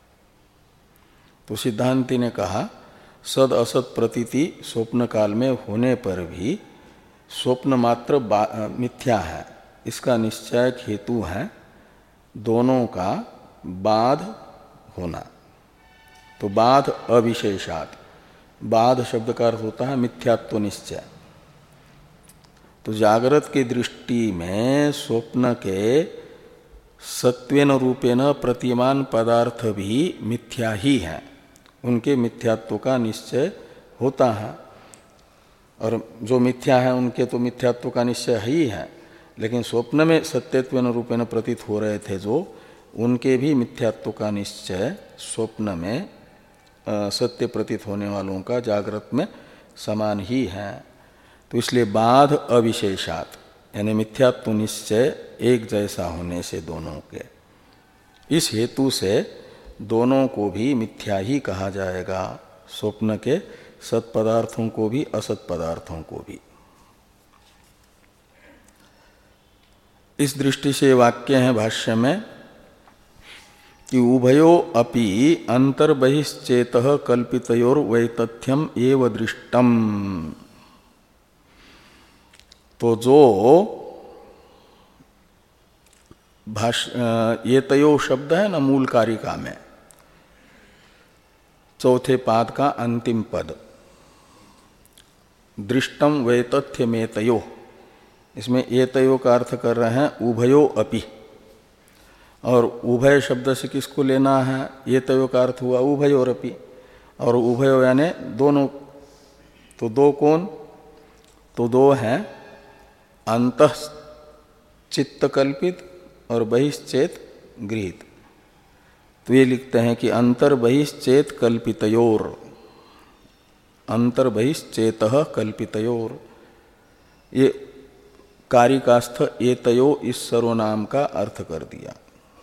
तो सिद्धांति ने कहा सद असत प्रतीति स्वप्न काल में होने पर भी स्वप्न मात्र मिथ्या है, इसका निश्चयक हेतु है दोनों का बाध होना। तो बाध अविशेषात, बाध शब्द का अर्थ होता है मिथ्यात्व निश्चय। तो जागृत की दृष्टि में स्वप्न के सत्वेन रूपेण प्रतिमान पदार्थ भी मिथ्या ही है, उनके मिथ्यात्व का निश्चय होता है। और जो मिथ्या है उनके तो मिथ्यात्व का निश्चय ही है, लेकिन स्वप्न में सत्यत्वेन रूपेण प्रतीत हो रहे थे जो, उनके भी मिथ्यात्व का निश्चय स्वप्न में सत्य प्रतीत होने वालों का जागृत में समान ही है। तो इसलिए बाध अविशेषात, यानी मिथ्यात्व निश्चय एक जैसा होने से दोनों के, इस हेतु से दोनों को भी मिथ्या ही कहा जाएगा, स्वप्न के सत पदार्थों को भी असत पदार्थों को भी। इस दृष्टि से वाक्य है भाष्य में कि उभयो अपि अंतर्बहिश्चेतः कल्पितयोर वैतथ्यम एव दृष्टम। तो जो भाष्य ये तयो शब्द है ना मूल कारिका में, चौथे पाद का अंतिम पद, दृष्टम वैतथ्य में तयो, इसमें ये तयो का अर्थ कर रहे हैं उभयो अपि। और उभय शब्द से किसको लेना है? ये तयो का अर्थ हुआ उभयोरपि, और उभयो यानी दोनों। तो दो कौन? तो दो हैं अंतः चित्त कल्पित और बहिश्चेत गृहीत। तो ये लिखते हैं कि अंतर बहिश्चेत कल्पितयोर, अंतर बहिश्चेतः कल्पितयोर। ये कारिकास्थ एतयो इस सर्वनाम का अर्थ कर दिया।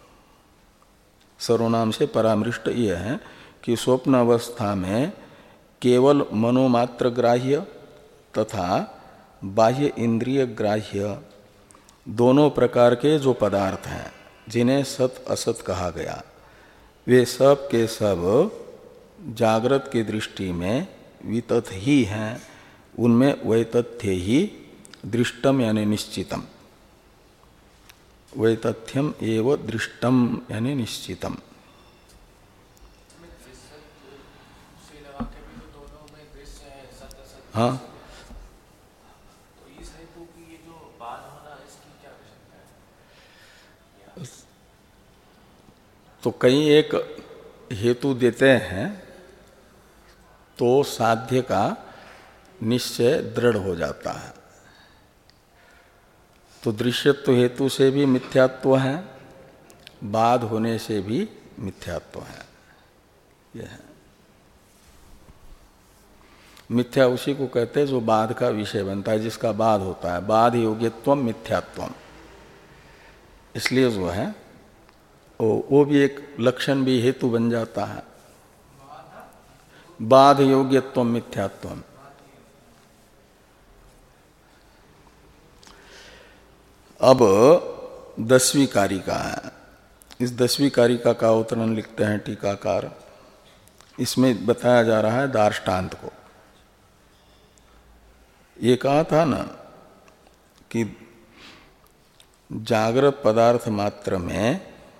सर्वनाम से परामृष्ट यह है कि स्वप्न अवस्था में केवल मनोमात्र ग्राह्य तथा बाह्य इंद्रिय ग्राह्य दोनों प्रकार के जो पदार्थ हैं जिन्हें सत असत कहा गया, वे सब के सब जागृत की दृष्टि में वितथ ही हैं, उनमें वैतथ्य ही दृष्टम यानी निश्चितम, वैतथ्यम एव दृष्टम यानी निश्चितम। हाँ, तो कई एक हेतु देते हैं तो साध्य का निश्चय दृढ़ हो जाता है। तो दृश्यत्व हेतु से भी मिथ्यात्व है, बाध होने से भी मिथ्यात्व है। यह है मिथ्या, उसी को कहते हैं जो बाध का विषय बनता है, जिसका बाध होता है। बाध योग्यत्वम मिथ्यात्वम, इसलिए जो है वो, वो भी एक लक्षण भी हेतु बन जाता है। बाध योग्यत्वम मिथ्यात्वम। अब दसवीं कारिका है, इस दसवीं कारिका का अवतरण लिखते हैं टीकाकार। इसमें बताया जा रहा है दार्ष्टान्त को। ये कहा था ना कि जागृत पदार्थ मात्र में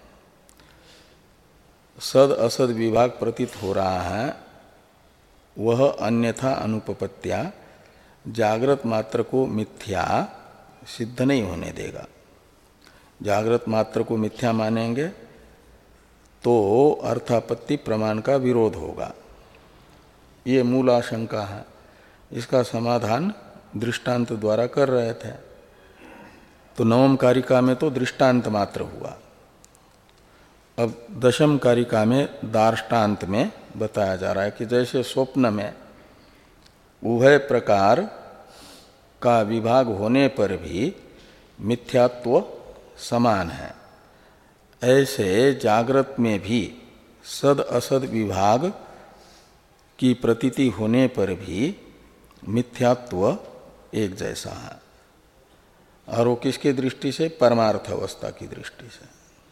सद असद विभाग प्रतीत हो रहा है, वह अन्यथा अनुपपत्या जागृत मात्र को मिथ्या सिद्ध नहीं होने देगा। जागृत मात्र को मिथ्या मानेंगे तो अर्थापत्ति प्रमाण का विरोध होगा। ये मूल आशंका है। इसका समाधान दृष्टांत द्वारा कर रहे थे। तो नवम कारिका में तो दृष्टांत मात्र हुआ। अब दशम कारिका में दार्ष्टान्त में बताया जा रहा है कि जैसे स्वप्न में उभय प्रकार का विभाग होने पर भी मिथ्यात्व समान है, ऐसे जागृत में भी सद असद विभाग की प्रतीति होने पर भी मिथ्यात्व एक जैसा है। और वो किसकी दृष्टि से? परमार्थ अवस्था की दृष्टि से।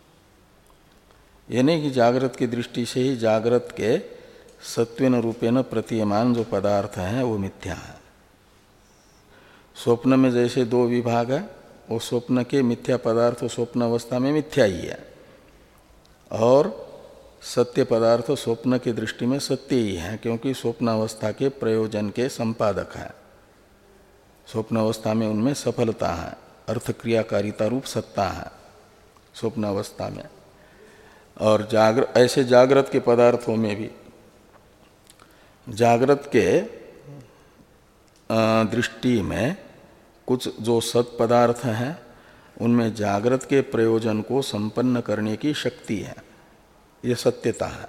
ये नहीं कि जागृत की दृष्टि से ही जागृत के सत्वेन रूपेण प्रतीयमान जो पदार्थ हैं वो मिथ्या है। स्वप्न में जैसे दो विभाग है, वो स्वप्न के मिथ्या पदार्थ स्वप्न अवस्था में मिथ्या ही है, और सत्य पदार्थ स्वप्न की दृष्टि में सत्य ही है, क्योंकि स्वप्नावस्था के प्रयोजन के संपादक है। स्वप्नावस्था में उनमें सफलता है, अर्थक्रियाकारिता रूप सत्ता है स्वप्नावस्था में। और जागृ ऐसे जागृत के पदार्थों में भी जागृत के दृष्टि में कुछ जो सत पदार्थ हैं उनमें जागृत के प्रयोजन को संपन्न करने की शक्ति है, ये सत्यता है।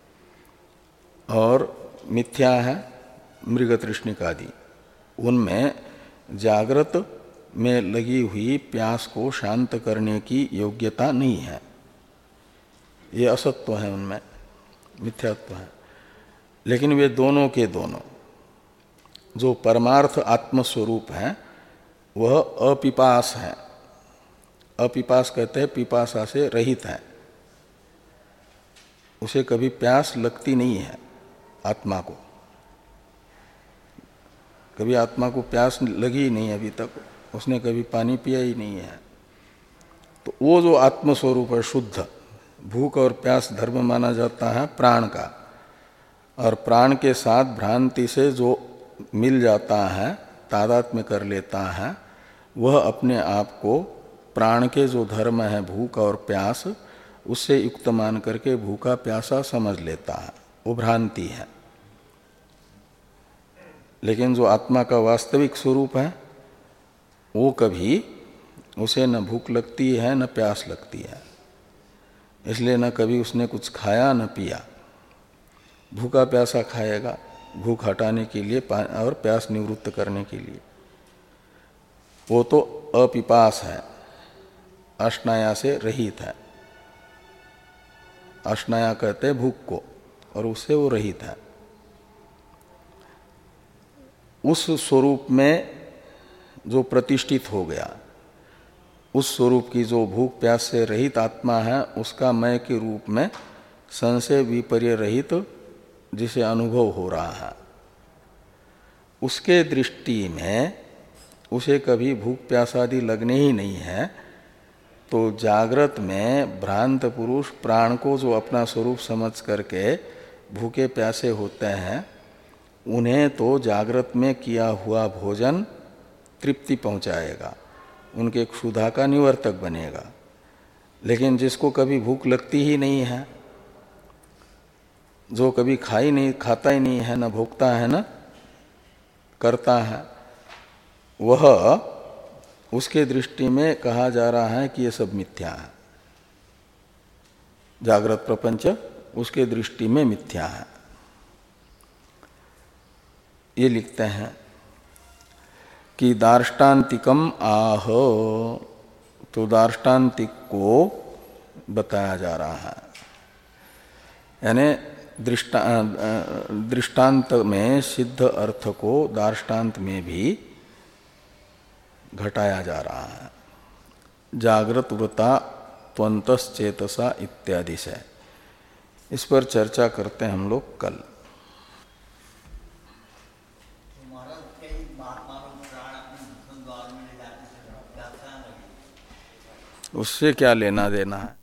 और मिथ्या है मृग तृष्णिकादि, उनमें जागृत में लगी हुई प्यास को शांत करने की योग्यता नहीं है, ये असत्व है, उनमें मिथ्यात्व है। लेकिन वे दोनों के दोनों जो परमार्थ आत्मस्वरूप है वह अपिपास है। अपिपास कहते हैं पिपासा से रहित है, उसे कभी प्यास लगती नहीं है। आत्मा को कभी आत्मा को प्यास लगी ही नहीं अभी तक, उसने कभी पानी पिया ही नहीं है। तो वो जो आत्मस्वरूप है शुद्ध, भूख और प्यास धर्म माना जाता है प्राण का, और प्राण के साथ भ्रांति से जो मिल जाता है, तादात्म्य कर लेता है, वह अपने आप को प्राण के जो धर्म है भूख और प्यास, उससे युक्त मान करके भूखा प्यासा समझ लेता है, वो भ्रांति है। लेकिन जो आत्मा का वास्तविक स्वरूप है वो कभी उसे न भूख लगती है न प्यास लगती है, इसलिए न कभी उसने कुछ खाया न पिया। भूखा प्यासा खाएगा भूख हटाने के लिए और प्यास निवृत्त करने के लिए, वो तो अपिपास है, अष्नाया से रहित है। अष्नाया कहते हैं भूख को, और उससे वो रहित है। उस स्वरूप में जो प्रतिष्ठित हो गया, उस स्वरूप की जो भूख प्यास से रहित आत्मा है, उसका मय के रूप में संशय विपर्य रहित जिसे अनुभव हो रहा है, उसके दृष्टि में उसे कभी भूख प्यास आदि लगने ही नहीं है। तो जागृत में भ्रांत पुरुष प्राण को जो अपना स्वरूप समझ करके भूखे प्यासे होते हैं, उन्हें तो जागृत में किया हुआ भोजन तृप्ति पहुंचाएगा, उनके क्षुधा का निवर्तक बनेगा। लेकिन जिसको कभी भूख लगती ही नहीं है, जो कभी खाई नहीं खाता ही नहीं है, न भोगता है न करता है, वह उसके दृष्टि में कहा जा रहा है कि ये सब मिथ्या है। जागृत प्रपंच उसके दृष्टि में मिथ्या है। ये लिखते हैं कि दार्ष्टान्तिकम आह, तो दार्ष्टान्तिक को बताया जा रहा है, यानी दृष्टा दृष्टांत में सिद्ध अर्थ को दार्ष्टान्त में भी घटाया जा रहा है। जागृत वृता त्वंतश्चेतसा इत्यादि से इस पर चर्चा करते हैं हम लोग कल। उससे क्या लेना देना है?